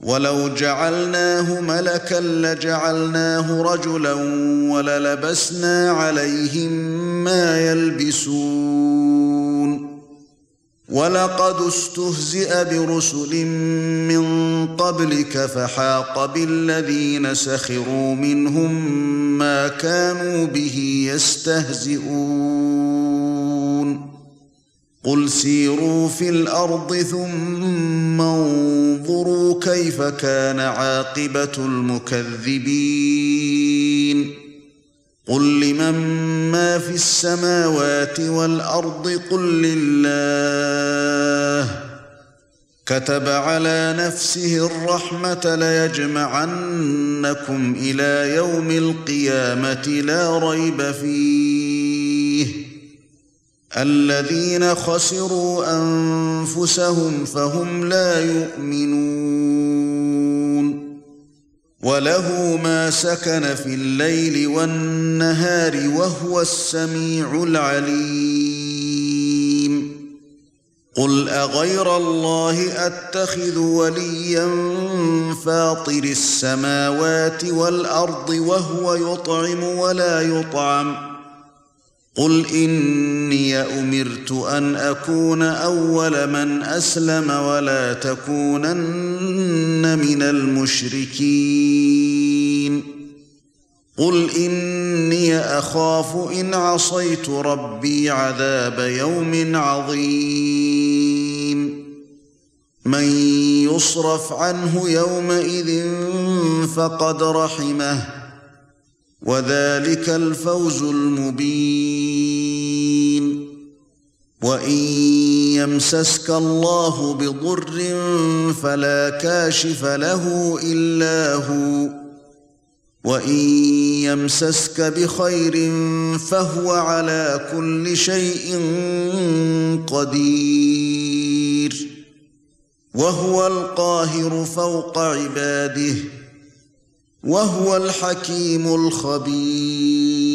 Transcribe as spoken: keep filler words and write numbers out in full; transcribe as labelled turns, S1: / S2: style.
S1: وَلَوْ جَعَلْنَاهُ مَلَكًا لَّجَعَلْنَاهُ رَجُلًا وَلَلَبَسْنَا عَلَيْهِم مَّا يَلْبِسُونَ وَلَقَدِ اسْتُهْزِئَ بِرُسُلٍ مِّن قَبْلِكَ فَحَاقَ بِالَّذِينَ سَخِرُوا مِنْهُم مَّا كَانُوا بِهِ يَسْتَهْزِئُونَ قُلْ سِيرُوا فِي الْأَرْضِ ثُمَّ انظُرُوا كَيْفَ كَانَ عَاقِبَةُ الْمُكَذِّبِينَ قُل لِّمَن مَّا فِي السَّمَاوَاتِ وَالْأَرْضِ قُل لِّلَّهِ كَتَبَ عَلَى نَفْسِهِ الرَّحْمَةَ لَيَجْمَعَنَّكُمْ إِلَى يَوْمِ الْقِيَامَةِ لَا رَيْبَ فِيهِ الَّذِينَ خَسِرُوا أَنفُسَهُمْ فَهُمْ لَا يُؤْمِنُونَ وَلَهُ مَا سَكَنَ فِي اللَّيْلِ وَالنَّهَارِ وَهُوَ السَّمِيعُ الْعَلِيمُ قُلْ أَغَيْرَ اللَّهِ أَتَّخِذُ وَلِيًّا فَاطِرِ السَّمَاوَاتِ وَالْأَرْضِ وَهُوَ يُطْعِمُ وَلَا يُطْعَمُ قُلْ إِنِّي أُمِرْتُ أَنْ أَكُونَ أَوَّلَ مَنْ أَسْلَمَ وَلَا تَكُونَنَّ مِنَ الْمُشْرِكِينَ قُلْ إِنِّي أَخَافُ إِنْ عَصَيْتُ رَبِّي عَذَابَ يَوْمٍ عَظِيمٍ مَنْ يُصْرَفْ عَنْهُ يَوْمَئِذٍ فَقَدْ رَحِمَهُ وَذَلِكَ الْفَوْزُ الْمُبِينُ وَإِنْ يَمْسَسْكَ اللَّهُ بِضُرٍّ فَلَا كَاشِفَ لَهُ إِلَّا هُوَ وَإِنْ يَمْسَسْكَ بِخَيْرٍ فَهُوَ عَلَى كُلِّ شَيْءٍ قَدِيرٌ وَهُوَ الْقَاهِرُ فَوْقَ عِبَادِهِ وَهُوَ الْحَكِيمُ الْخَبِيرُ